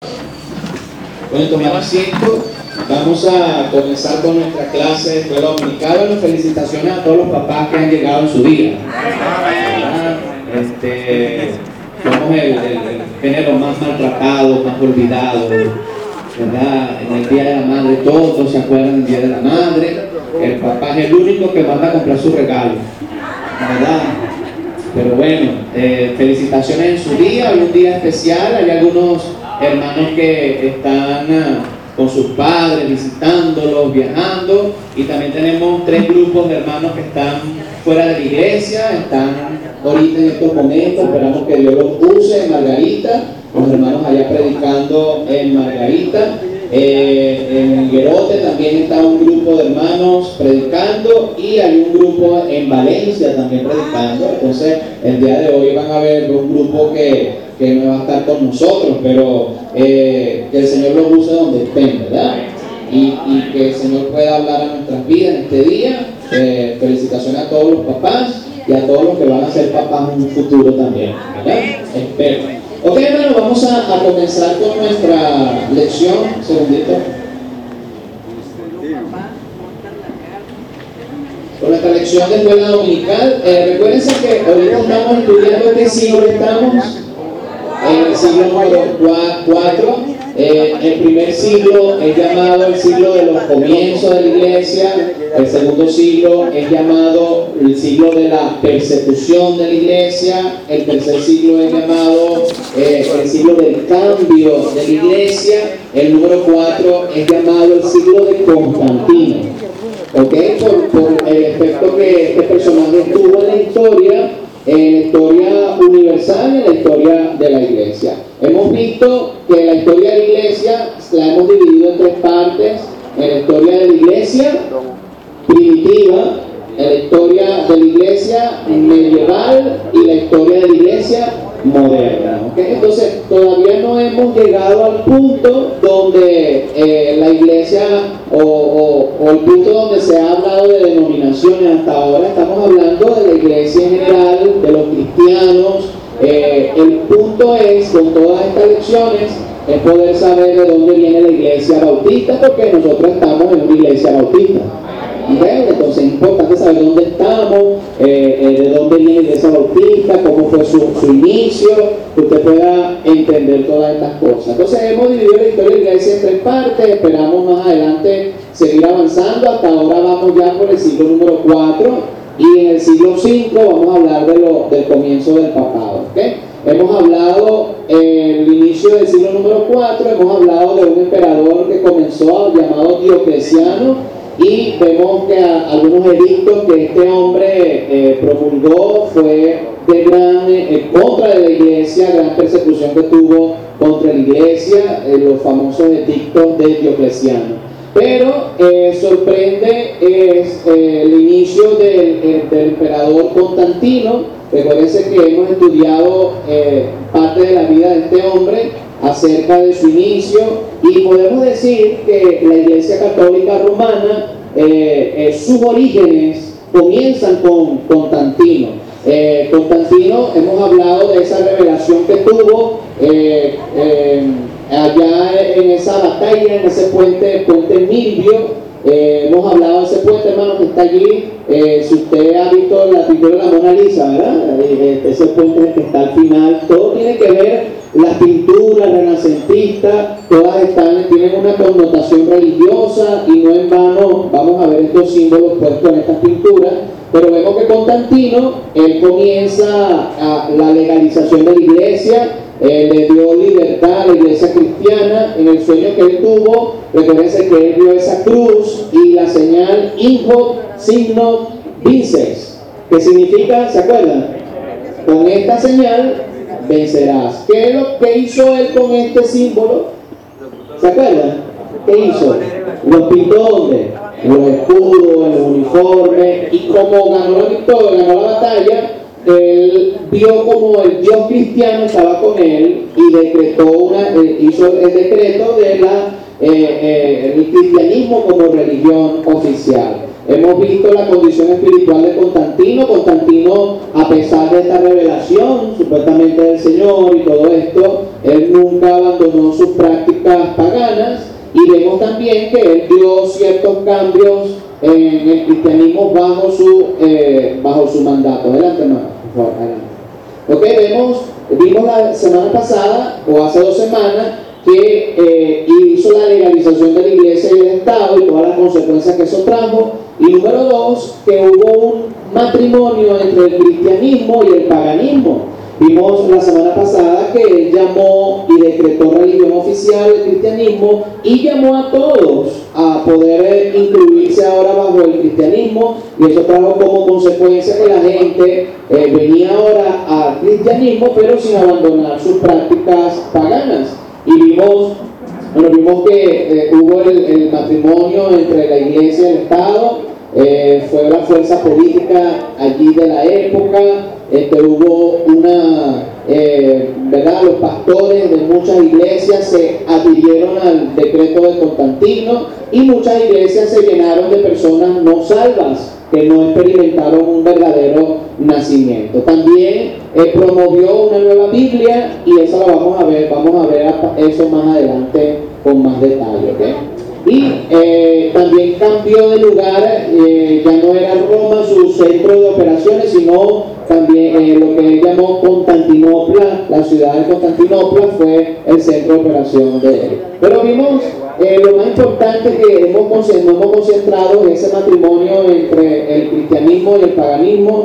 Pueden tomar asiento. Vamos a comenzar con nuestra clase de escuela dominical. Bueno, felicitaciones a todos los papás que han llegado en su día. Somos el género más maltratado, más olvidado, ¿verdad? En el Día de la Madre todos se acuerdan del Día de la Madre. El papá es el único que manda a comprar su regalo, ¿verdad? Pero bueno, felicitaciones en su día, hoy un día especial. Hay algunos hermanos que están con sus padres, visitándolos, viajando, y también tenemos 3 grupos de hermanos que están fuera de la iglesia, están ahorita en estos momentos. Esperamos que Dios los use en Margarita, los hermanos allá predicando en Margarita. En Higuerote también está un grupo de hermanos predicando, y hay un grupo en Valencia también predicando. Entonces el día de hoy van a ver un grupo que no va a estar con nosotros, pero que el Señor los use donde estén, ¿verdad? Y que el Señor pueda hablar a nuestras vidas en este día. Felicitaciones a todos los papás y a todos los que van a ser papás en un futuro también, ¿verdad? Espero. Ok, hermano, vamos a comenzar con nuestra lección. Un segundito. Con nuestra lección de escuela dominical. Recuérdense que ahorita estamos estudiando qué siglo estamos. En el siglo número 4. El primer siglo es llamado el siglo de los comienzos de la iglesia. El segundo siglo es llamado el siglo de la persecución de la iglesia. El tercer siglo es llamado el siglo del cambio de la iglesia. El número 4 es llamado el siglo de Constantino, ¿ok? Por el efecto que este personaje tuvo en la historia universal y en la historia de la iglesia. Hemos visto que la historia de la iglesia la hemos dividido en 3 partes: en la historia de la iglesia primitiva, en la historia de la iglesia medieval y la historia de la iglesia moderna, ¿okay? Entonces todavía no hemos llegado al punto donde la iglesia o el punto donde se ha hablado de denominaciones. Hasta ahora estamos hablando de la iglesia en general, de los cristianos. El punto es, con todas estas lecciones, es poder saber de dónde viene la iglesia bautista, porque nosotros estamos en una iglesia bautista. ¿Okay? Entonces es importante saber dónde estamos, de dónde viene la iglesia bautista, cómo fue su inicio, que usted pueda entender todas estas cosas. Entonces hemos dividido la historia de la iglesia en 3 partes. Esperamos más adelante seguir avanzando. Hasta ahora vamos ya por el siglo número 4, y en el siglo 5 vamos a hablar del comienzo del papado, ¿okay? Hemos hablado el inicio del siglo número 4, hemos hablado de un emperador que comenzó llamado Diocleciano, y vemos que algunos edictos que este hombre promulgó fue de gran contra de la iglesia, gran persecución que tuvo contra la iglesia, los famosos edictos de Diocleciano. Pero sorprende el inicio del emperador Constantino. Recuérdense que hemos estudiado parte de la vida de este hombre acerca de su inicio, y podemos decir que la Iglesia Católica Romana, sus orígenes comienzan con Constantino. Constantino, hemos hablado de esa revelación que tuvo allá en esa batalla, en ese puente Milvio. Hemos hablado de ese puente, hermano, que está allí. Si usted ha visto la pintura de la Mona Lisa, ¿verdad? Ese puente que está al final. Todo tiene que ver, las pinturas renacentistas, todas tienen una connotación religiosa, y no en vano vamos a ver estos símbolos puestos en estas pinturas. Pero vemos que Constantino, él comienza la legalización de la iglesia. Le dio libertad a la iglesia cristiana en el sueño que él tuvo. Recuérdense que él vio esa cruz y la señal in hoc signo vinces, que significa, ¿se acuerdan? Con esta señal vencerás. ¿Qué es lo que hizo él con este símbolo? ¿Se acuerdan? ¿Qué hizo? Los pintó ¿dónde? En los escudos, en los uniformes. Y como ganó la victoria, ganó la batalla, él vio como el Dios cristiano estaba con él, y decretó hizo el decreto de el cristianismo como religión oficial. hemos visto la condición espiritual de Constantino. Constantino, a pesar de esta revelación supuestamente del Señor y todo esto, él nunca abandonó sus prácticas paganas, y vemos también que él dio ciertos cambios en el cristianismo bajo su mandato. Adelante, hermano, por favor, adelante. Vimos la semana pasada, o hace 2 semanas, que hizo la legalización de la iglesia y el Estado y todas las consecuencias que eso trajo. Y número 2, que hubo un matrimonio entre el cristianismo y el paganismo. Vimos la semana pasada que él llamó y decretó religión oficial del cristianismo y llamó a todos a poder incluirse ahora bajo el cristianismo, y eso trajo como consecuencia que la gente venía ahora al cristianismo pero sin abandonar sus prácticas paganas. Y vimos que hubo el matrimonio entre la iglesia y el Estado. Fue la fuerza política allí de la época. Hubo ¿verdad? Los pastores de muchas iglesias se adhirieron al decreto de Constantino, y muchas iglesias se llenaron de personas no salvas que no experimentaron un verdadero nacimiento. También promovió una nueva Biblia, y eso lo vamos a ver eso más adelante con más detalle, ¿okay? Y también cambió de lugar, ya no era Roma su centro de operaciones, sino también lo que él llamó Constantinopla. La ciudad de Constantinopla fue el centro de operación de él. Pero vimos lo más importante que nos hemos concentrado en ese matrimonio entre el cristianismo y el paganismo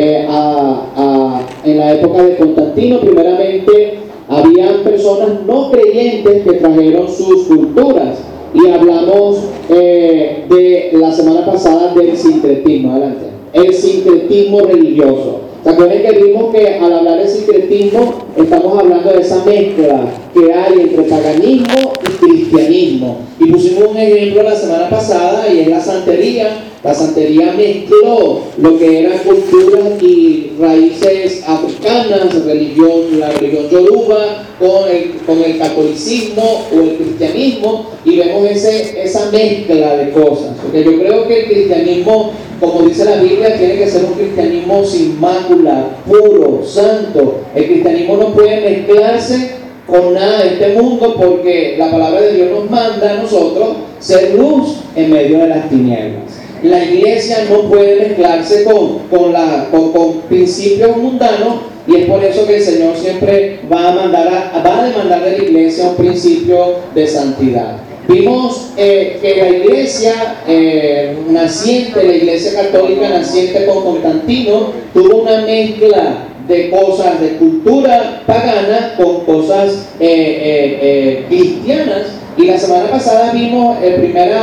en la época de Constantino. Primeramente, habían personas no creyentes que trajeron sus culturas. Y hablamos de la semana pasada del sincretismo. Adelante. El sincretismo religioso. ¿Se acuerdan que vimos que al hablar de sincretismo estamos hablando de esa mezcla que hay entre paganismo y cristianismo? Y pusimos un ejemplo la semana pasada, y es la santería. La santería mezcló lo que eran culturas y raíces africanas, la religión yoruba, con el catolicismo o el cristianismo, y vemos esa mezcla de cosas. Porque yo creo que el cristianismo, como dice la Biblia, tiene que ser un cristianismo sin mácula, puro, santo. El cristianismo no puede mezclarse con nada de este mundo, porque la palabra de Dios nos manda a nosotros ser luz en medio de las tinieblas. La iglesia no puede mezclarse con principios mundanos, y es por eso que el Señor siempre va a demandar de la iglesia un principio de santidad. Vimos que la iglesia naciente, la iglesia católica naciente con Constantino, tuvo una mezcla de cosas de cultura pagana con cosas cristianas. Y la semana pasada vimos el primer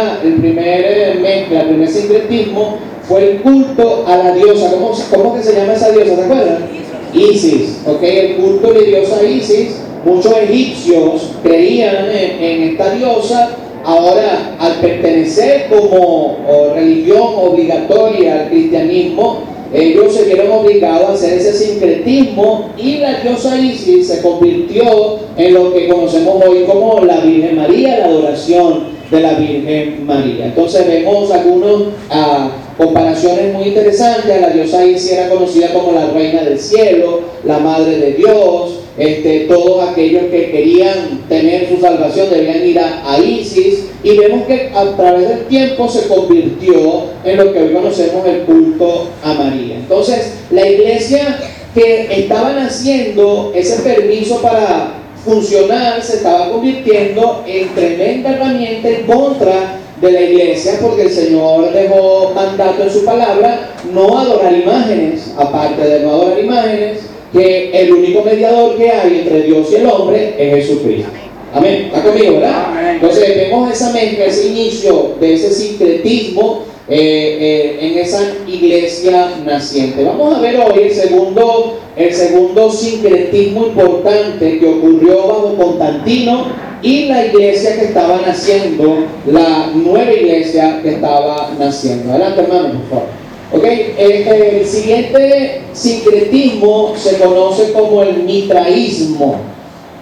sincretismo fue el culto a la diosa. ¿Cómo que se llama esa diosa? ¿Se acuerdan? Isis, el culto de diosa Isis. Muchos egipcios creían en esta diosa. Ahora, al pertenecer como religión obligatoria al cristianismo, ellos se vieron obligados a hacer ese sincretismo, y la diosa Isis se convirtió en lo que conocemos hoy como la Virgen María, la adoración de la Virgen María. Entonces vemos algunas comparaciones muy interesantes. La diosa Isis era conocida como la reina del cielo, la madre de Dios. Todos aquellos que querían tener su salvación debían ir a Isis, y vemos que a través del tiempo se convirtió en lo que hoy conocemos el culto a María. Entonces, la iglesia que estaba naciendo, ese permiso para funcionar, se estaba convirtiendo en tremenda herramienta en contra de la iglesia, porque el Señor dejó mandato en su palabra no adorar imágenes. Aparte de no adorar imágenes, que el único mediador que hay entre Dios y el hombre es Jesucristo. Amén. ¿Está conmigo, verdad? Amén. Entonces vemos esa mezcla, ese inicio de ese sincretismo en esa iglesia naciente. Vamos a ver hoy el segundo sincretismo importante que ocurrió bajo Constantino y la iglesia que estaba naciendo, la nueva iglesia que estaba naciendo. Adelante, hermano, por favor. El siguiente sincretismo se conoce como el mitraísmo.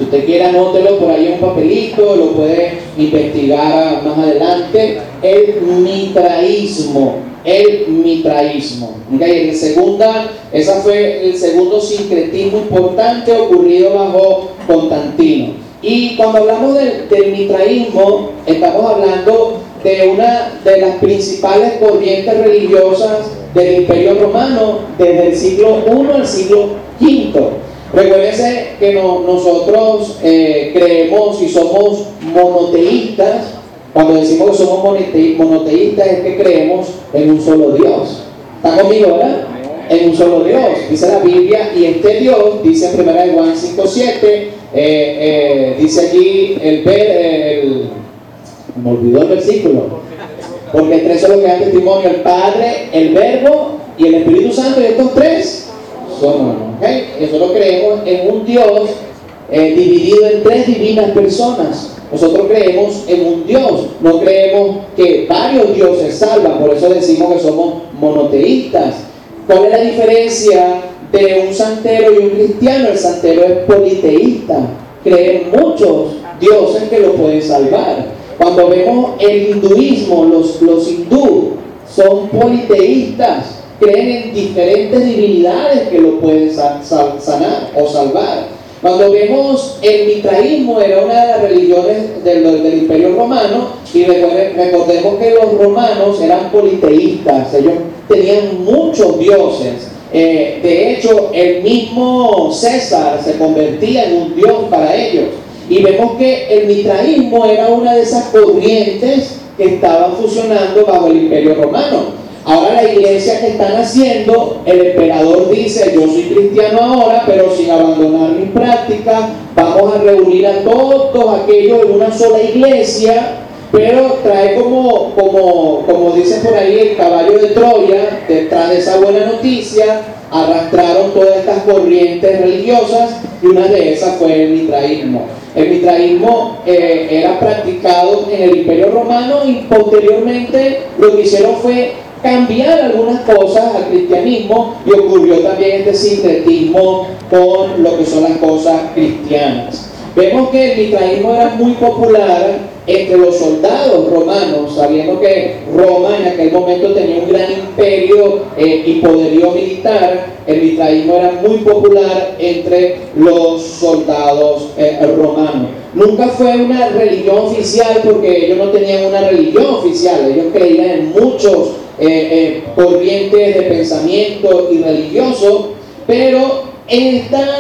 Si usted quiere, anótelo por ahí en un papelito, lo puede investigar más adelante. El mitraísmo. El mitraísmo. ¿Okay? Ese fue el segundo sincretismo importante ocurrido bajo Constantino. Y cuando hablamos del mitraísmo, estamos hablando de una de las principales corrientes religiosas del Imperio Romano desde el siglo I al siglo V. Recuérdense que nosotros creemos y somos monoteístas. Cuando decimos que somos monoteístas es que creemos en un solo Dios. ¿Está conmigo, verdad? En un solo Dios. Dice la Biblia, y este Dios, dice en 1 Juan 5:7, dice allí me olvidó el versículo, porque tres son los que dan testimonio: el Padre, el Verbo y el Espíritu Santo, y estos tres son uno. ¿Okay? Nosotros creemos en un Dios dividido en tres divinas personas. Nosotros creemos en un Dios, no creemos que varios dioses salvan, por eso decimos que somos monoteístas. ¿Cuál es la diferencia de un santero y un cristiano? El santero es politeísta, cree en muchos dioses que lo pueden salvar. Cuando vemos el hinduismo, los hindú son politeístas, creen en diferentes divinidades que lo pueden sanar o salvar. Cuando vemos el mitraísmo, era una de las religiones del Imperio Romano, y recordemos que los romanos eran politeístas, ellos tenían muchos dioses. De hecho, el mismo César se convertía en un dios para ellos. Y vemos que el mitraísmo era una de esas corrientes que estaban fusionando bajo el Imperio Romano. Ahora la iglesia que están haciendo, el emperador dice: yo soy cristiano ahora, pero sin abandonar mis prácticas, vamos a reunir a todos aquellos en una sola iglesia, pero trae como dice por ahí, el caballo de Troya. Detrás de esa buena noticia arrastraron todas estas corrientes religiosas, y una de esas fue el mitraísmo. El mitraísmo era practicado en el Imperio Romano, y posteriormente lo que hicieron fue cambiar algunas cosas al cristianismo, y ocurrió también este sincretismo con lo que son las cosas cristianas. Vemos que el mitraísmo era muy popular entre los soldados romanos, sabiendo que Roma en aquel momento tenía un gran imperio y poderío militar. El mitraísmo era muy popular entre los soldados romanos. Nunca fue una religión oficial, porque ellos no tenían una religión oficial, ellos creían en muchos corrientes de pensamiento y religioso, pero en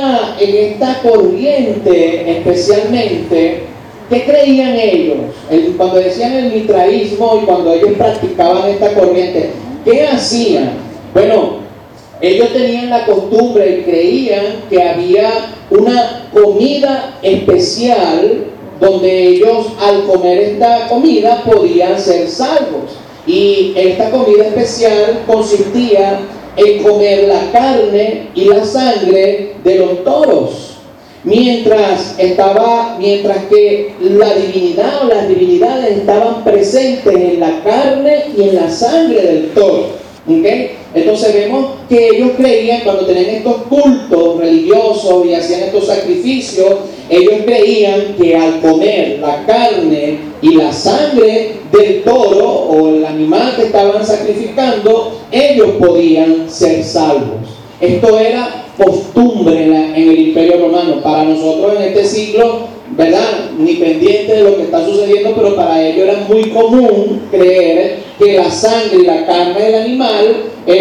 esta corriente especialmente, ¿qué creían ellos? Cuando decían el mitraísmo y cuando ellos practicaban esta corriente, ¿qué hacían? Bueno, ellos tenían la costumbre y creían que había una comida especial donde ellos, al comer esta comida, podían ser salvos. Y esta comida especial consistía en comer la carne y la sangre de los toros, mientras que la divinidad o las divinidades estaban presentes en la carne y en la sangre del toro. ¿Okay? Entonces vemos que ellos creían, cuando tenían estos cultos religiosos y hacían estos sacrificios, ellos creían que al comer la carne y la sangre del toro o el animal que estaban sacrificando, ellos podían ser salvos. Esto era costumbre en el Imperio Romano. Para nosotros en este siglo, ¿verdad?, ni pendiente de lo que está sucediendo, pero para ellos era muy común creer que la sangre y la carne del animal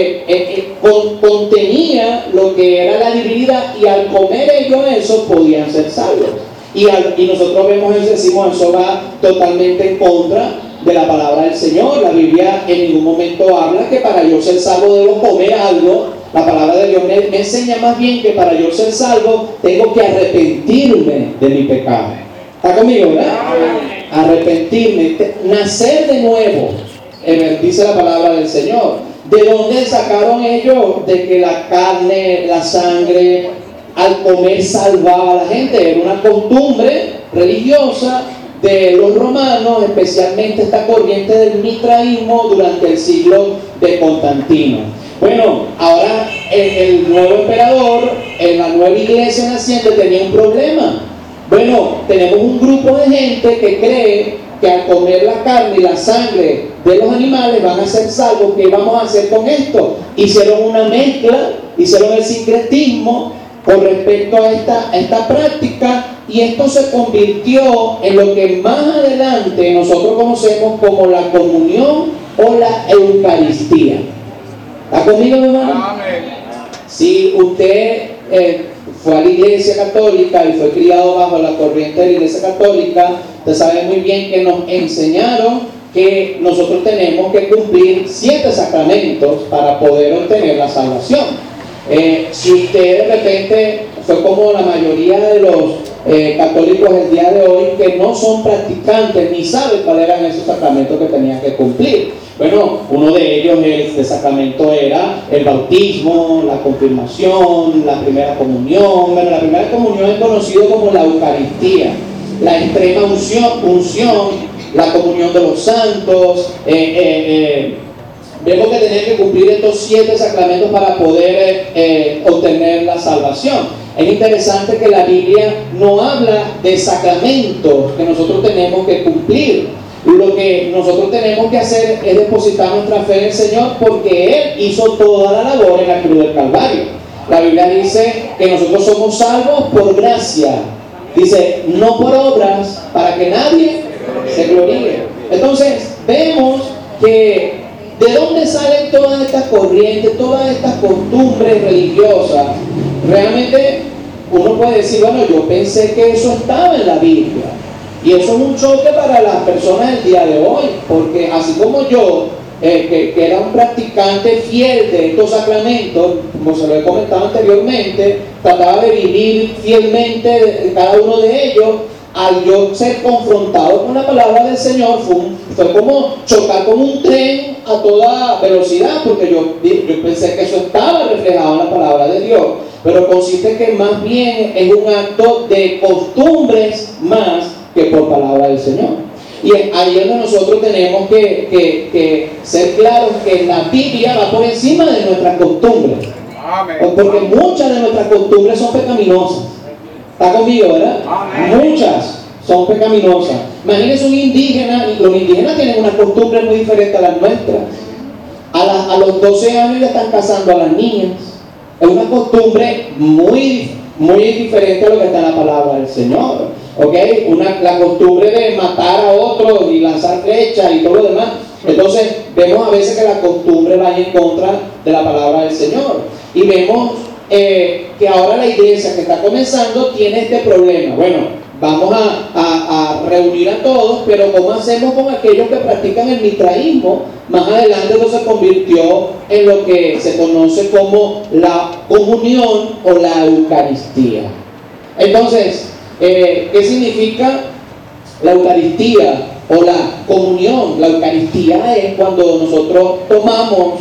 contenía lo que era la divinidad, y al comer ellos eso podían ser salvos. Y nosotros vemos eso y decimos: eso va totalmente en contra de la palabra del Señor. La Biblia en ningún momento habla que para yo ser salvo debo comer algo. La palabra de Dios me enseña más bien que para yo ser salvo tengo que arrepentirme de mi pecado. ¿Está conmigo, verdad? Arrepentirme, nacer de nuevo, dice la palabra del Señor. ¿De dónde sacaron ellos de que la carne, la sangre, al comer salvaba a la gente? Era una costumbre religiosa de los romanos, especialmente esta corriente del mitraísmo durante el siglo de Constantino. Bueno, ahora el nuevo emperador, en la nueva iglesia naciente, tenía un problema. Bueno, tenemos un grupo de gente que cree que al comer la carne y la sangre de los animales van a ser salvos. ¿Qué vamos a hacer con esto? Hicieron una mezcla, hicieron el sincretismo con respecto a esta práctica, y esto se convirtió en lo que más adelante nosotros conocemos como la comunión o la Eucaristía. ¿Está conmigo, mi hermano? Amén. Si usted fue a la Iglesia Católica y fue criado bajo la corriente de la Iglesia Católica, usted sabe muy bien que nos enseñaron que nosotros tenemos que cumplir 7 sacramentos para poder obtener la salvación. Si usted de repente fue como la mayoría de los católicos del día de hoy, que no son practicantes ni saben cuáles eran esos sacramentos que tenían que cumplir. Bueno, uno de ellos, este sacramento, era el bautismo, la confirmación, la primera comunión. Bueno, la primera comunión es conocido como la Eucaristía, la extrema unción, la comunión de los santos. Vemos que tenemos que cumplir estos 7 sacramentos para poder obtener la salvación. Es interesante que la Biblia no habla de sacramentos que nosotros tenemos que cumplir. Lo que nosotros tenemos que hacer es depositar nuestra fe en el Señor, porque Él hizo toda la labor en la cruz del Calvario. La Biblia dice que nosotros somos salvos por gracia. Dice, no por obras, para que nadie se gloríe. Entonces, vemos que ¿de dónde salen todas estas corrientes, todas estas costumbres religiosas? Realmente uno puede decir, bueno, yo pensé que eso estaba en la Biblia. Y eso es un choque para las personas del día de hoy, porque así como yo, que era un practicante fiel de estos sacramentos, como se lo he comentado anteriormente, trataba de vivir fielmente cada uno de ellos. Al yo ser confrontado con la palabra del Señor, fue como chocar con un tren a toda velocidad, porque yo pensé que eso estaba reflejado en la palabra de Dios, pero consiste que más bien es un acto de costumbres más que por palabra del Señor. Y ahí es donde nosotros tenemos que ser claros que la Biblia va por encima de nuestras costumbres. Amén. Porque muchas de nuestras costumbres son pecaminosas. ¿Está conmigo, verdad? Amén. Muchas son pecaminosas. Imagínense un indígena, y los indígenas tienen una costumbre muy diferente a las nuestras. A los 12 años ya están casando a las niñas. Es una costumbre muy diferente a lo que está en la palabra del Señor. ¿Okay? La costumbre de matar a otro y lanzar flechas y todo lo demás. Entonces vemos a veces que la costumbre va en contra de la palabra del Señor. Y vemos que ahora la iglesia que está comenzando tiene este problema. Bueno, vamos a reunir a todos, pero ¿cómo hacemos con aquellos que practican el mitraísmo? Más adelante eso se convirtió en lo que se conoce como la comunión o la Eucaristía. Entonces, ¿qué significa la Eucaristía o la comunión? La Eucaristía es cuando nosotros tomábamos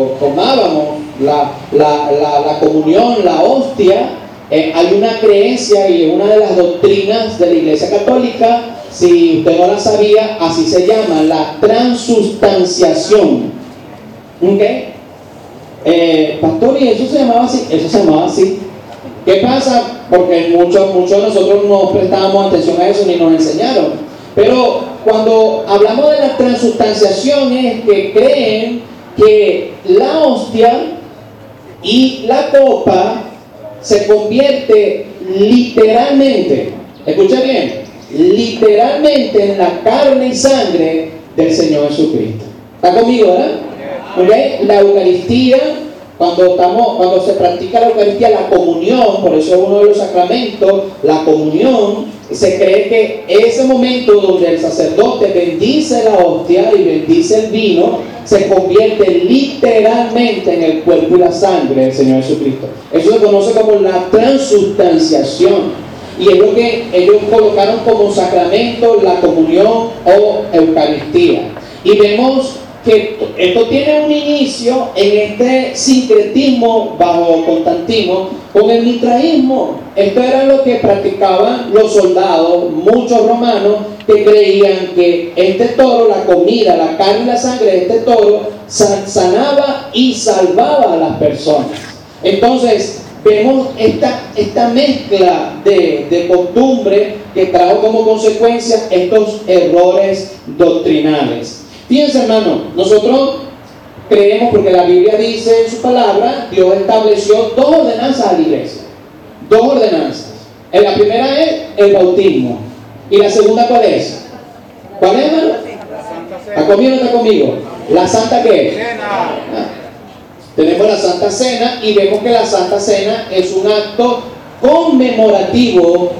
la comunión, la hostia. Hay una creencia, y es una de las doctrinas de la Iglesia Católica, si usted no la sabía, así se llama, la transustanciación. ¿Okay? Pastor, ¿y eso se llamaba así? Eso se llamaba así. ¿Qué pasa? Porque muchos de nosotros no prestábamos atención a eso ni nos enseñaron. Pero cuando hablamos de la transustanciación es que creen que la hostia y la copa se convierte literalmente, escucha bien, literalmente en la carne y sangre del Señor Jesucristo. ¿Está conmigo, verdad? ¿Okay? La Eucaristía, cuando se practica la Eucaristía, la comunión, por eso es uno de los sacramentos, la comunión, se cree que ese momento donde el sacerdote bendice la hostia y bendice el vino, se convierte literalmente en el cuerpo y la sangre del Señor Jesucristo. Eso se conoce como la transustanciación, y es lo que ellos colocaron como sacramento, la comunión o Eucaristía. Y vemos que esto tiene un inicio en este sincretismo bajo Constantino con el mitraísmo. Esto era lo que practicaban los soldados, muchos romanos, que creían que este toro, la comida, la carne y la sangre de este toro sanaba y salvaba a las personas. Entonces vemos esta mezcla de costumbre que trajo como consecuencia estos errores doctrinales. Fíjense, hermano, nosotros creemos, porque la Biblia dice en su palabra, Dios estableció dos ordenanzas a la iglesia. Dos ordenanzas. La primera es el bautismo. ¿Y la segunda cuál es? ¿Cuál es, hermano? ¿Está conmigo o no está conmigo? ¿La Santa qué? Tenemos la Santa Cena y vemos que la Santa Cena es un acto conmemorativo,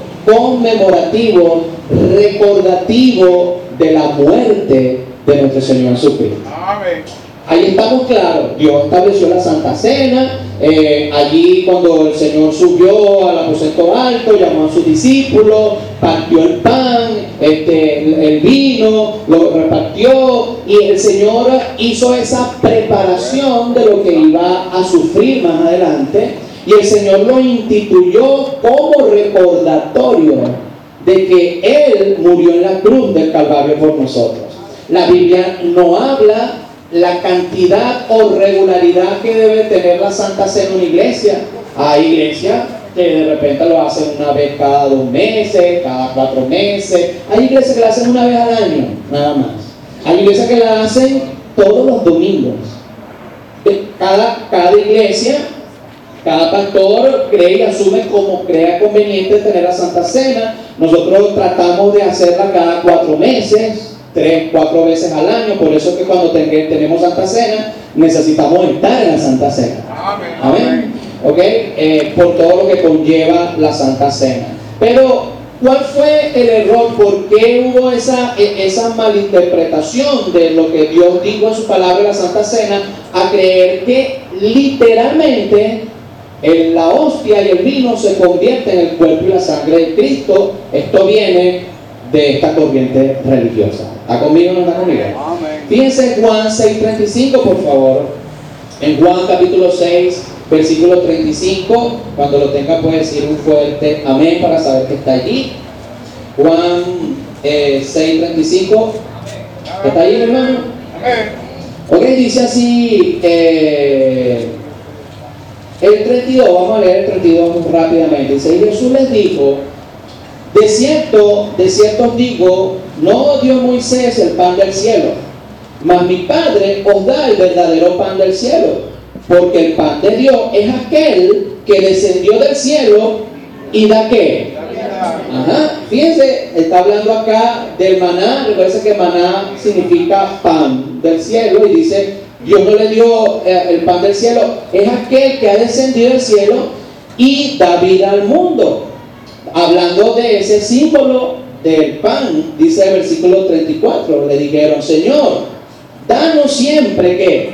recordativo de la muerte de nuestro Señor Jesucristo. Amén. Ahí estamos claros. Dios estableció la Santa Cena. Allí cuando el Señor subió al aposento alto, llamó a sus discípulos, partió el pan, el vino, lo repartió, y el Señor hizo esa preparación de lo que iba a sufrir más adelante, y el Señor lo instituyó como recordatorio de que Él murió en la cruz del Calvario por nosotros. La Biblia no habla la cantidad o regularidad que debe tener la Santa Cena en una iglesia. Hay iglesias que de repente lo hacen una vez cada 2 meses, cada 4 meses. Hay iglesias que la hacen una vez al año, nada más. Hay iglesias que la hacen todos los domingos. Cada iglesia, cada pastor cree y asume como crea conveniente tener la Santa Cena. Nosotros tratamos de hacerla cada 4 meses. 3, 4 veces al año. Por eso es que cuando tenemos Santa Cena necesitamos estar en la Santa Cena. Amén. ¿Ok? Por todo lo que conlleva la Santa Cena. Pero ¿cuál fue el error? ¿Por qué hubo esa malinterpretación de lo que Dios dijo en su palabra en la Santa Cena, a creer que literalmente la hostia y el vino se convierten en el cuerpo y la sangre de Cristo? Esto viene de esta corriente religiosa. ¿Está conmigo o no está conmigo? Amén. Fíjense en Juan 6:35, por favor. En Juan capítulo 6, versículo 35. Cuando lo tenga puede decir un fuerte amén para saber que está allí. Juan 6:35. ¿Está ahí, hermano? Amén. Ok, dice así el 32. Vamos a leer el 32 rápidamente. Dice: y Jesús les dijo: de cierto os digo, no dio Moisés el pan del cielo, mas mi Padre os da el verdadero pan del cielo, porque el pan de Dios es aquel que descendió del cielo y da ¿qué? Ajá, fíjense, está hablando acá del maná. Recuerden que maná significa pan del cielo, y dice, Dios no le dio el pan del cielo, es aquel que ha descendido del cielo y da vida al mundo. Hablando de ese símbolo del pan, dice el versículo 34, le dijeron: Señor, danos siempre ¿qué?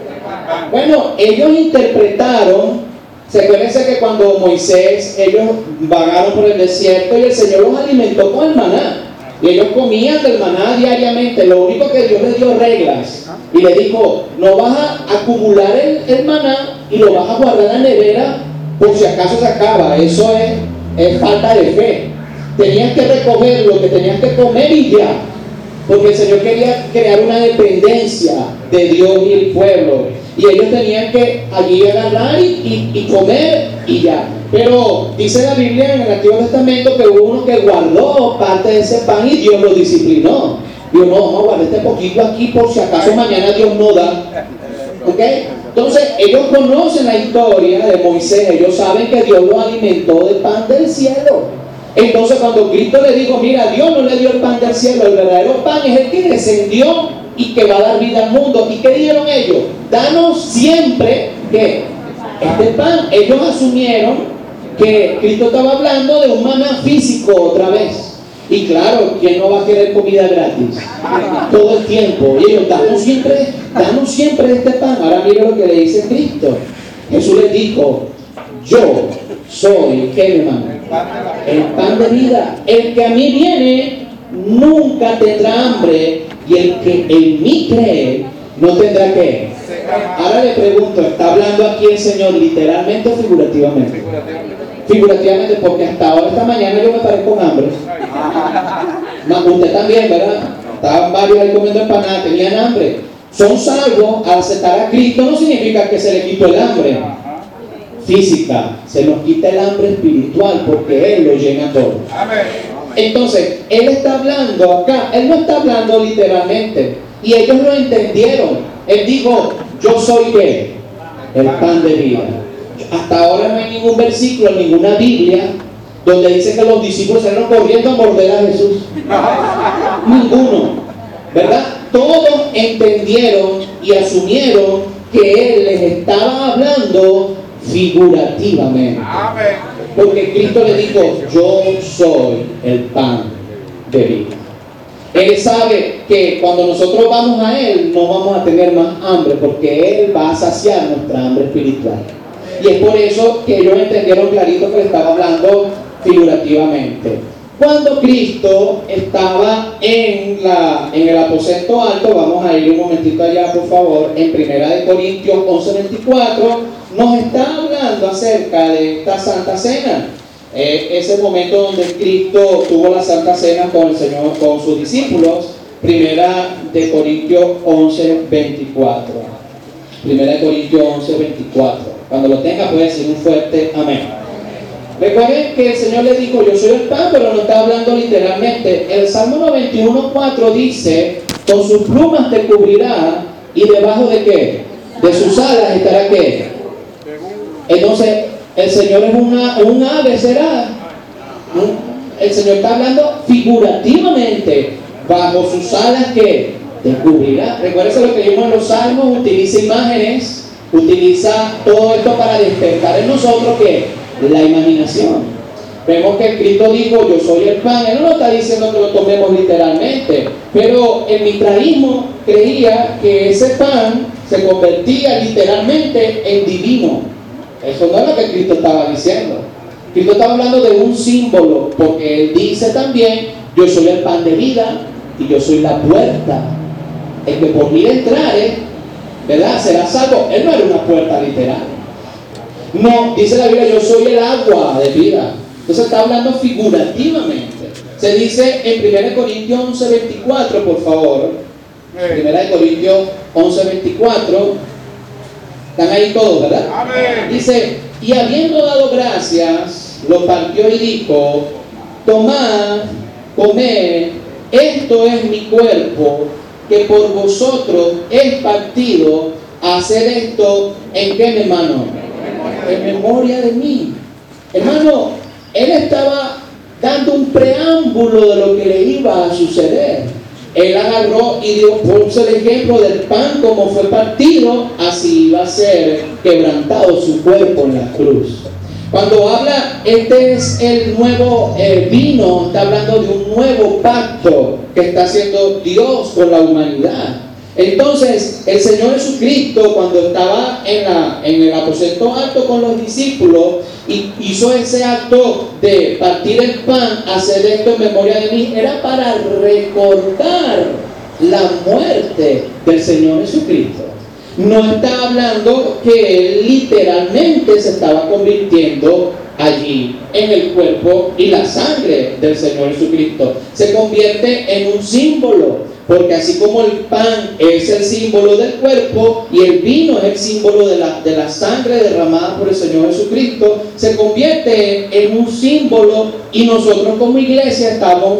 Bueno, ellos interpretaron, se acuérdense que cuando Moisés, ellos vagaron por el desierto y el Señor los alimentó con el maná, y ellos comían del maná diariamente. Lo único que Dios les dio reglas, y le dijo: no vas a acumular el maná y lo vas a guardar en la nevera por si acaso se acaba. Eso es falta de fe. Tenías que recoger lo que tenías que comer y ya, porque el Señor quería crear una dependencia de Dios y el pueblo, y ellos tenían que allí agarrar y comer y ya. Pero dice la Biblia en el Antiguo Testamento que hubo uno que guardó parte de ese pan y Dios lo disciplinó. Dijo: no, vamos a guardar este poquito aquí por si acaso mañana Dios no da. ¿Ok? Entonces ellos conocen la historia de Moisés, ellos saben que Dios los alimentó de pan del cielo. Entonces cuando Cristo le dijo: mira, Dios no le dio el pan del cielo, el verdadero pan es el que descendió y que va a dar vida al mundo. ¿Y qué dijeron ellos? Danos siempre ¿qué? Este pan. Ellos asumieron que Cristo estaba hablando de un maná físico otra vez. Y claro, ¿quién no va a querer comida gratis? Todo el tiempo. Y ellos: danos siempre este pan. Ahora mire lo que le dice Cristo. Jesús les dijo: yo soy, ¿qué, hermano? El pan de vida. El que a mí viene nunca tendrá hambre, y el que en mí cree no tendrá ¿qué? Ahora le pregunto, ¿está hablando aquí el Señor literalmente o figurativamente? Figurativamente, porque hasta ahora, esta mañana, yo me paré con hambre. Usted también, ¿verdad? Estaban varios ahí comiendo empanadas, tenían hambre. Son salvos al aceptar a Cristo, no significa que se le quitó el hambre física, se nos quita el hambre espiritual porque Él lo llena todo. Entonces, Él está hablando acá, Él no está hablando literalmente, y ellos lo entendieron. Él dijo, yo soy ¿qué? El pan de vida. Hasta ahora no hay ningún versículo, ninguna Biblia donde dice que los discípulos salieron corriendo a morder a Jesús. Ninguno, ¿verdad? Todos entendieron y asumieron que Él les estaba hablando figurativamente. Porque Cristo le dijo, yo soy el pan de vida. Él sabe que cuando nosotros vamos a Él no vamos a tener más hambre, porque Él va a saciar nuestra hambre espiritual. Y es por eso que ellos entendieron clarito que le estaba hablando figurativamente. Cuando Cristo estaba en el aposento alto, vamos a ir un momentito allá por favor, en 1 Corintios 11:24, nos está hablando acerca de esta Santa Cena. Ese momento donde Cristo tuvo la Santa Cena con el Señor, con sus discípulos. 1 Corintios 11:24. 1 Corintios 11:24. Cuando lo tenga puede decir un fuerte amén. Recuerden que el Señor le dijo, yo soy el pan, pero no está hablando literalmente. El Salmo 91:4 dice, con sus plumas te cubrirá, y debajo de ¿qué? De sus alas estará ¿qué? Entonces, el Señor es un ave, ¿será? El Señor está hablando figurativamente. Bajo sus alas ¿qué? Te cubrirá. Recuerden lo que vimos en los Salmos, utiliza imágenes, utiliza todo esto para despertar en nosotros ¿qué? La imaginación. Vemos que Cristo dijo, yo soy el pan. Él no está diciendo que lo tomemos literalmente, pero el mitraísmo creía que ese pan se convertía literalmente en divino. Eso no es lo que Cristo estaba diciendo. Cristo estaba hablando de un símbolo, porque Él dice también, yo soy el pan de vida y yo soy la puerta. El que por mí entrare, ¿verdad? Será salvo. Él no era una puerta literal. No, dice la Biblia, yo soy el agua de vida. Entonces está hablando figurativamente. Se dice en 1 Corintios 11:24, por favor. 1 Corintios 11:24. Están ahí todos, ¿verdad? Amén. Dice, y habiendo dado gracias, lo partió y dijo, tomad, comed, esto es mi cuerpo, que por vosotros es partido. Hacer esto, ¿en qué, hermano? En memoria de mí. Hermano, Él estaba dando un preámbulo de lo que le iba a suceder. Él agarró y dio, puso el ejemplo del pan como fue partido, así iba a ser quebrantado su cuerpo en la cruz. Cuando habla, este es el nuevo vino, está hablando de un nuevo pacto que está haciendo Dios con la humanidad. Entonces, el Señor Jesucristo, cuando estaba en el aposento alto con los discípulos, y hizo ese acto de partir el pan, hacer esto en memoria de mí, era para recordar la muerte del Señor Jesucristo. No está hablando que Él literalmente se estaba convirtiendo allí en el cuerpo y la sangre del Señor Jesucristo. Se convierte en un símbolo. Porque así como el pan es el símbolo del cuerpo y el vino es el símbolo de la sangre derramada por el Señor Jesucristo, se convierte en un símbolo, y nosotros como iglesia estamos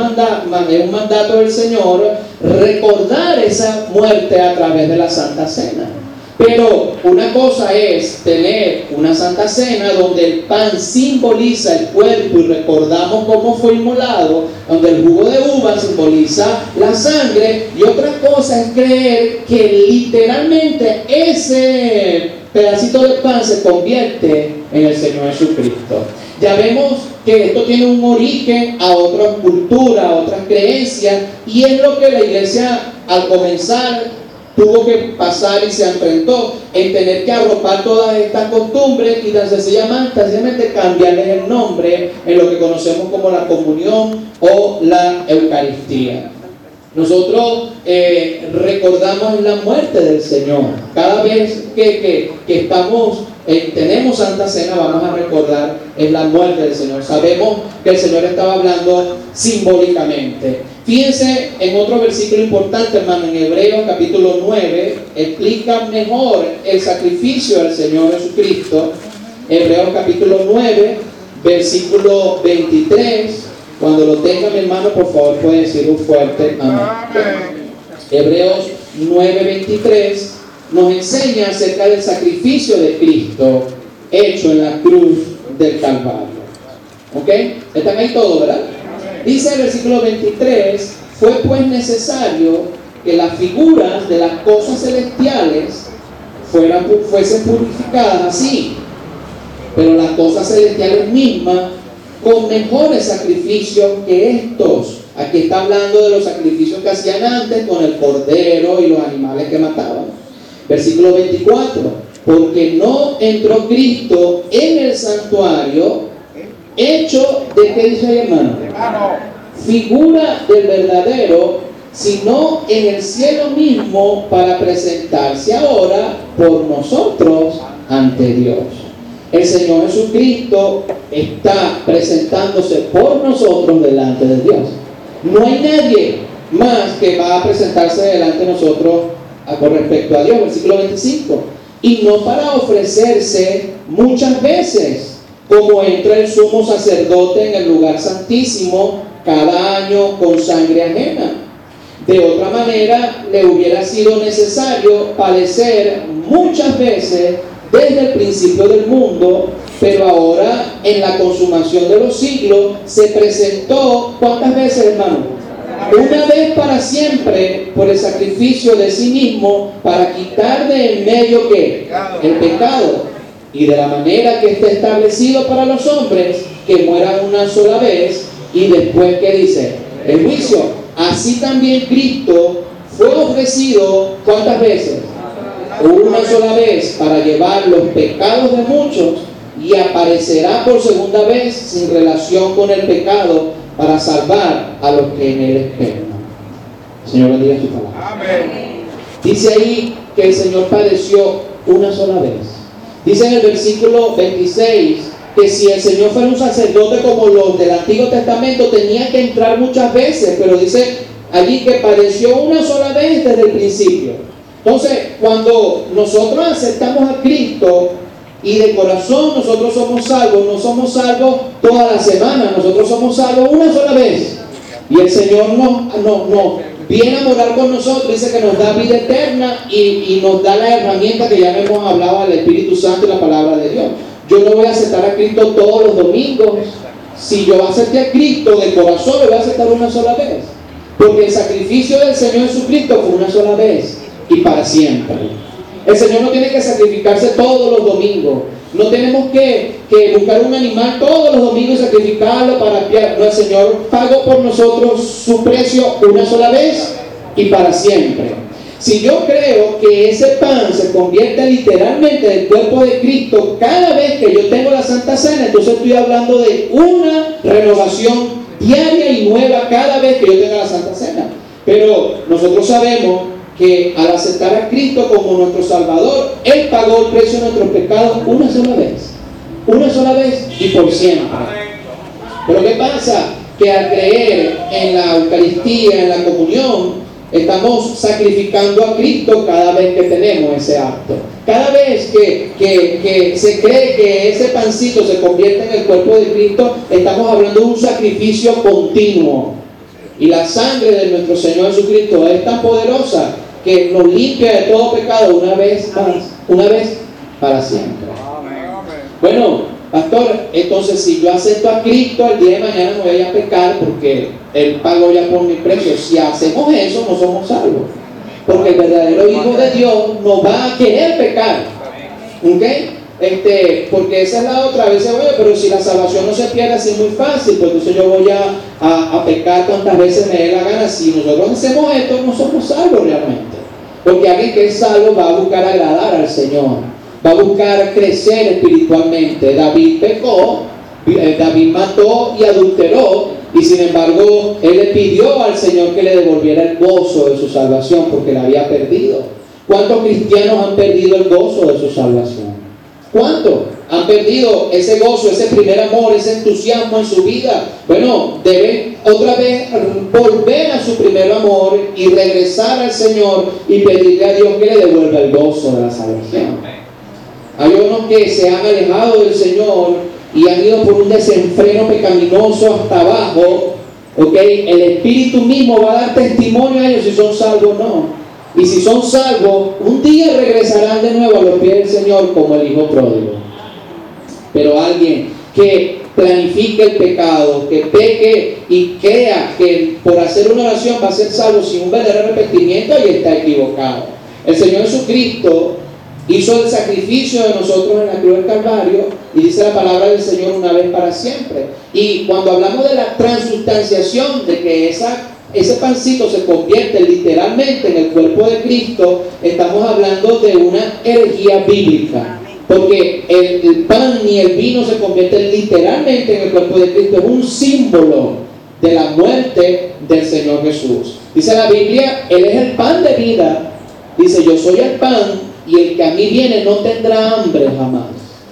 en un mandato del Señor recordar esa muerte a través de la Santa Cena. Pero una cosa es tener una Santa Cena donde el pan simboliza el cuerpo y recordamos cómo fue inmolado, donde el jugo de uva simboliza la sangre, y otra cosa es creer que literalmente ese pedacito de pan se convierte en el Señor Jesucristo. Ya vemos que esto tiene un origen a otras culturas, a otras creencias, y es lo que la iglesia al comenzar tuvo que pasar y se enfrentó en tener que arropar todas estas costumbres y tan sencillamente cambiarles el nombre en lo que conocemos como la comunión o la Eucaristía. Nosotros recordamos la muerte del Señor. Cada vez que tenemos Santa Cena, vamos a recordar la muerte del Señor. Sabemos que el Señor estaba hablando simbólicamente. Fíjense en otro versículo importante, hermano, en Hebreos capítulo 9, explica mejor el sacrificio del Señor Jesucristo. Hebreos capítulo 9, versículo 23. Cuando lo tenga mi hermano, por favor, puede decir un fuerte amén. Hebreos 9:23 nos enseña acerca del sacrificio de Cristo hecho en la cruz del Calvario. ¿Ok? Están ahí todos, ¿verdad? Dice el versículo 23: fue pues necesario que las figuras de las cosas celestiales fuesen purificadas así, pero las cosas celestiales mismas con mejores sacrificios que estos. Aquí está hablando de los sacrificios que hacían antes con el cordero y los animales que mataban. Versículo 24: porque no entró Cristo en el santuario hecho de, ¿qué dice ahí, hermano? Figura del verdadero, sino en el cielo mismo, para presentarse ahora por nosotros ante Dios. El Señor Jesucristo está presentándose por nosotros delante de Dios. No hay nadie más que va a presentarse delante de nosotros con respecto a Dios. Versículo 25: y no para ofrecerse muchas veces, como entra el sumo sacerdote en el lugar santísimo cada año con sangre ajena. De otra manera, le hubiera sido necesario padecer muchas veces desde el principio del mundo, pero ahora en la consumación de los siglos se presentó, ¿cuántas veces, hermano? Una vez para siempre, por el sacrificio de sí mismo, para quitar de en medio, ¿qué? El pecado. Y de la manera que está establecido para los hombres, que mueran una sola vez, y después, ¿qué dice? El juicio. Así también Cristo fue ofrecido, ¿cuántas veces? Una sola vez, para llevar los pecados de muchos, y aparecerá por segunda vez sin relación con el pecado, para salvar a los que en él esperan. Señor, bendiga su palabra. Amén. Dice ahí que el Señor padeció una sola vez. Dice en el versículo 26 que si el Señor fuera un sacerdote como los del Antiguo Testamento, tenía que entrar muchas veces, pero dice allí que padeció una sola vez desde el principio. Entonces, cuando nosotros aceptamos a Cristo y de corazón nosotros somos salvos, no somos salvos toda la semana, nosotros somos salvos una sola vez. Y el Señor nos viene a morar con nosotros, dice que nos da vida eterna y nos da la herramienta que ya hemos hablado del Espíritu Santo y la palabra de Dios. Yo no voy a aceptar a Cristo todos los domingos. Si yo acepté a Cristo de corazón, lo voy a aceptar una sola vez. Porque el sacrificio del Señor Jesucristo fue una sola vez y para siempre. El Señor no tiene que sacrificarse todos los domingos. No tenemos que buscar un animal todos los domingos y sacrificarlo para piar. No, el Señor pagó por nosotros su precio una sola vez y para siempre. Si yo creo que ese pan se convierte literalmente en el cuerpo de Cristo cada vez que yo tengo la Santa Cena, entonces estoy hablando de una renovación diaria y nueva cada vez que yo tenga la Santa Cena. Pero nosotros sabemos que al aceptar a Cristo como nuestro Salvador, Él pagó el precio de nuestros pecados una sola vez y por siempre. Pero ¿qué pasa? Que al creer en la Eucaristía, en la comunión, estamos sacrificando a Cristo cada vez que tenemos ese acto. Cada vez que se cree que ese pancito se convierte en el cuerpo de Cristo, estamos hablando de un sacrificio continuo. Y la sangre de nuestro Señor Jesucristo es tan poderosa que nos limpia de todo pecado una vez más, una vez para siempre. Bueno, pastor, entonces si yo acepto a Cristo, el día de mañana no voy a pecar porque Él pagó ya por mi precio. Si hacemos eso, no somos salvos. Porque el verdadero Hijo de Dios no va a querer pecar. ¿Ok? Porque esa es la otra. A veces, oye, pero si la salvación no se pierde así muy fácil, pues entonces yo voy a pecar cuantas veces me dé la gana. Si nosotros hacemos esto, no somos salvos realmente. Porque alguien que es salvo va a buscar agradar al Señor, va a buscar crecer espiritualmente. David pecó, David mató y adulteró, y sin embargo él le pidió al Señor que le devolviera el gozo de su salvación porque la había perdido. ¿Cuántos cristianos han perdido el gozo de su salvación? ¿Cuántos han perdido ese gozo, ese primer amor, ese entusiasmo en su vida? Bueno, deben otra vez volver a su primer amor y regresar al Señor y pedirle a Dios que le devuelva el gozo de la salvación. Hay unos que se han alejado del Señor y han ido por un desenfreno pecaminoso hasta abajo. ¿Ok? El Espíritu mismo va a dar testimonio a ellos si son salvos o no. Y si son salvos, un día regresarán de nuevo a los pies del Señor como el hijo pródigo. Pero alguien que planifique el pecado, que peque y crea que por hacer una oración va a ser salvo sin un verdadero arrepentimiento, ahí está equivocado. El Señor Jesucristo hizo el sacrificio de nosotros en la cruz del Calvario, y dice la palabra del Señor una vez para siempre. Y cuando hablamos de la transustanciación, de que ese pancito se convierte literalmente en el cuerpo de Cristo, estamos hablando de una herejía bíblica. Porque el pan y el vino se convierten literalmente en el cuerpo de Cristo. Es un símbolo de la muerte del Señor Jesús. Dice la Biblia, Él es el pan de vida. Dice, yo soy el pan, y el que a mí viene no tendrá hambre jamás.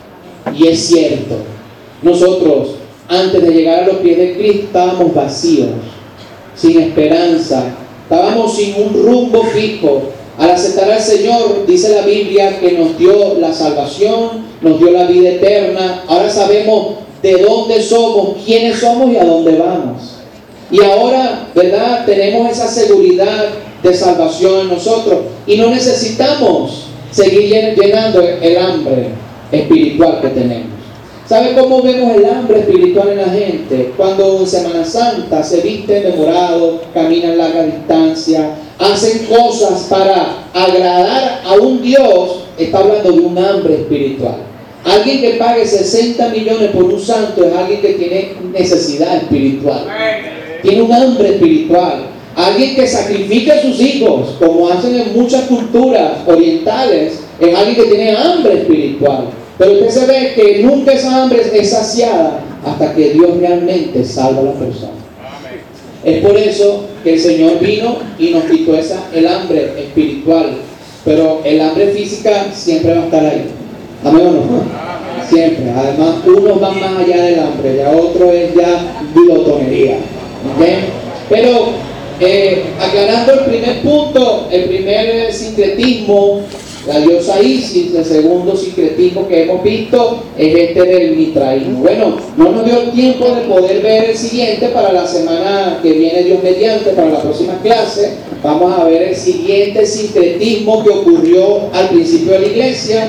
Y es cierto. Nosotros, antes de llegar a los pies de Cristo, estábamos vacíos, sin esperanza, estábamos sin un rumbo fijo. Al aceptar al Señor, dice la Biblia que nos dio la salvación, nos dio la vida eterna. Ahora sabemos de dónde somos, quiénes somos y a dónde vamos. Y ahora, ¿verdad?, tenemos esa seguridad de salvación en nosotros y no necesitamos seguir llenando el hambre espiritual que tenemos. ¿Sabe cómo vemos el hambre espiritual en la gente? Cuando en Semana Santa se visten de morado, caminan larga distancia, hacen cosas para agradar a un Dios. Está hablando de un hambre espiritual. Alguien que pague 60 millones por un santo es alguien que tiene necesidad espiritual, tiene un hambre espiritual. Alguien que sacrifica a sus hijos, como hacen en muchas culturas orientales, es alguien que tiene hambre espiritual. Pero usted se ve que nunca esa hambre es saciada hasta que Dios realmente salva a la persona. Es por eso que el Señor vino y nos quitó el hambre espiritual. Pero el hambre física siempre va a estar ahí. ¿Amén o no? Siempre. Además, unos van más allá del hambre, ya otro es ya glotonería. ¿Okay? Pero aclarando el primer punto, el primer sincretismo, la diosa Isis, el segundo sincretismo que hemos visto es este del mitraísmo. Bueno, no nos dio tiempo de poder ver el siguiente. Para la semana que viene, Dios mediante, para la próxima clase, vamos a ver el siguiente sincretismo que ocurrió al principio de la iglesia,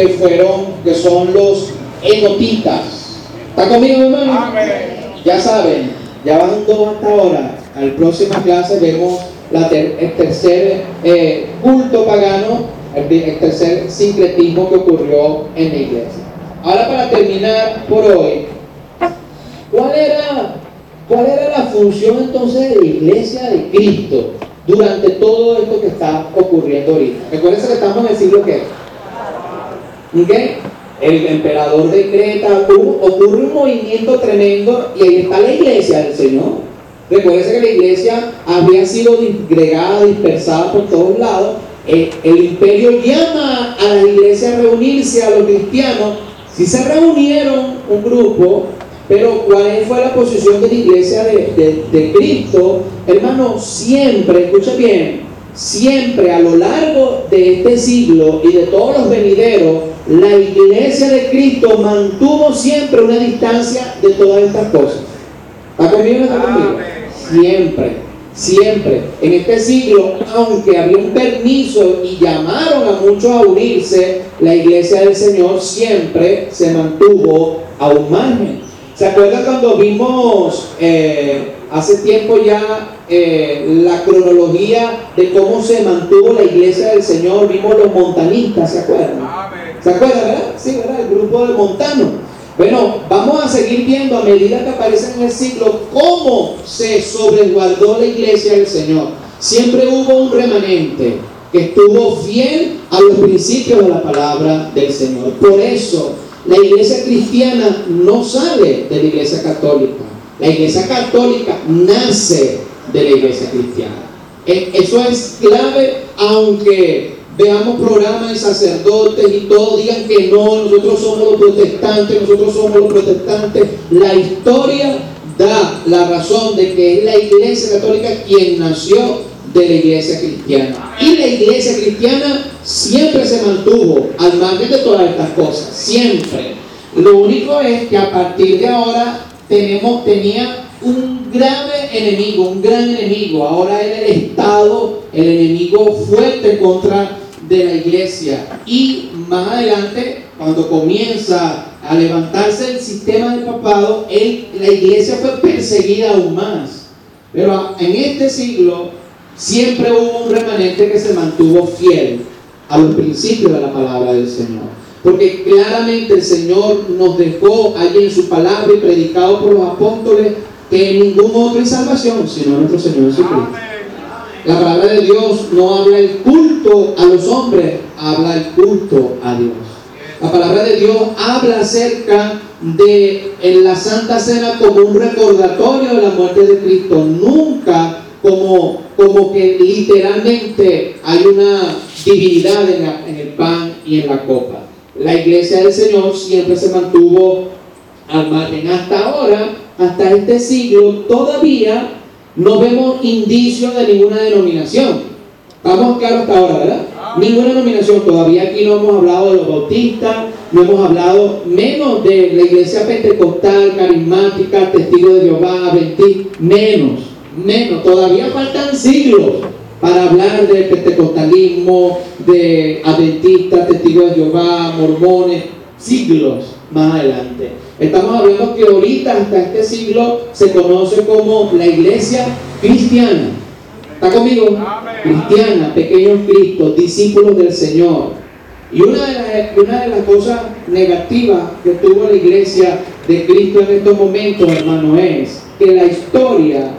que son los enotitas. ¿Está conmigo, hermano? Amén. Ya saben, ya van 2 hasta ahora. A la próxima clase vemos el tercer culto pagano, el tercer sincretismo que ocurrió en la iglesia. Ahora, para terminar por hoy, ¿cuál era la función entonces de la iglesia de Cristo durante todo esto que está ocurriendo ahorita? Recuerden que estamos en el siglo ¿qué? ¿Okay? El emperador decreta, ocurre un movimiento tremendo y ahí está la iglesia del Señor. Recuerden que la iglesia había sido disgregada, dispersada por todos lados. El imperio llama a la iglesia a reunirse, a los cristianos. Sí se reunieron un grupo, pero ¿cuál fue la posición de la iglesia de Cristo? Hermano, siempre, escucha bien, siempre a lo largo de este siglo y de todos los venideros, la iglesia de Cristo mantuvo siempre una distancia de todas estas cosas. ¿Está conmigo o no está conmigo? Siempre. En este siglo, aunque había un permiso y llamaron a muchos a unirse, la iglesia del Señor siempre se mantuvo a un margen. ¿Se acuerdan cuando vimos hace tiempo ya la cronología de cómo se mantuvo la iglesia del Señor? Vimos los montanistas, ¿se acuerdan? ¿Se acuerdan, verdad? Sí, ¿verdad? El grupo de montanos. Bueno, vamos a seguir viendo a medida que aparece en el siglo cómo se sobreguardó la iglesia del Señor. Siempre hubo un remanente que estuvo fiel a los principios de la palabra del Señor. Por eso la iglesia cristiana no sale de la iglesia católica. La iglesia católica nace de la iglesia cristiana. Eso es clave, aunque veamos programas de sacerdotes y todos digan que no, nosotros somos los protestantes. La historia da la razón de que es la iglesia católica quien nació de la iglesia cristiana. Y la iglesia cristiana siempre se mantuvo al margen de todas estas cosas, siempre. Lo único es que a partir de ahora tenía un grave enemigo, un gran enemigo. Ahora era el Estado, el enemigo fuerte contra de la iglesia. Y más adelante, cuando comienza a levantarse el sistema del papado, la iglesia fue perseguida aún más. Pero en este siglo siempre hubo un remanente que se mantuvo fiel a los principios de la palabra del Señor. Porque claramente el Señor nos dejó allí en su palabra y predicado por los apóstoles que en ningún otro hay salvación sino nuestro Señor Jesucristo. La palabra de Dios no habla el culto a los hombres, habla el culto a Dios. La palabra de Dios habla acerca de en la Santa Cena como un recordatorio de la muerte de Cristo, nunca como que literalmente hay una divinidad en el pan y en la copa. La iglesia del Señor siempre se mantuvo al margen. Hasta ahora, hasta este siglo, todavía no vemos indicios de ninguna denominación. Vamos claro hasta ahora, ¿verdad? Ninguna denominación. Todavía aquí no hemos hablado de los bautistas, no hemos hablado menos de la iglesia pentecostal, carismática, testigo de Jehová, adventista, menos. Todavía faltan siglos para hablar de pentecostalismo, de adventistas, testigos de Jehová, mormones, siglos más adelante. Estamos hablando que ahorita, hasta este siglo, se conoce como la iglesia cristiana. ¿Está conmigo? Cristiana, pequeños Cristos, discípulos del Señor. Y una de las cosas negativas que tuvo la iglesia de Cristo en estos momentos, hermano, es que la historia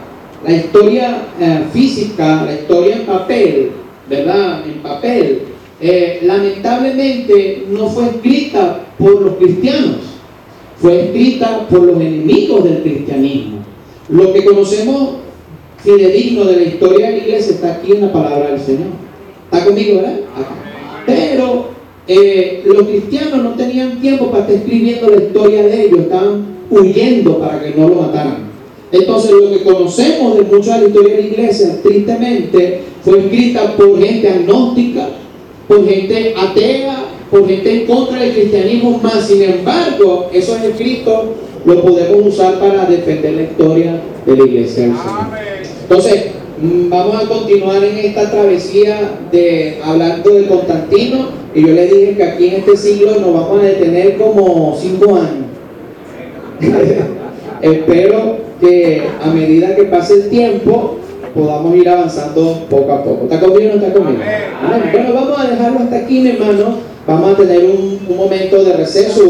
física, la historia en papel, ¿verdad? En papel, lamentablemente no fue escrita por los cristianos, fue escrita por los enemigos del cristianismo. Lo que conocemos fidedigno de la historia de la iglesia está aquí en la palabra del Señor. ¿Está conmigo, verdad? Pero los cristianos no tenían tiempo para estar escribiendo la historia de ellos, estaban huyendo para que no lo mataran. Entonces lo que conocemos de mucha de la historia de la iglesia, tristemente, fue escrita por gente agnóstica, por gente atea, por gente en contra del cristianismo más. Sin embargo, esos escritos los podemos usar para defender la historia de la iglesia del Señor. Entonces, vamos a continuar en esta travesía hablando de Constantino, y yo le dije que aquí en este siglo nos vamos a detener como 5 años. Espero que a medida que pase el tiempo podamos ir avanzando poco a poco. ¿Está conmigo o no está conmigo? Bueno, vamos a dejarlo hasta aquí, mi hermano. Vamos a tener un momento de receso.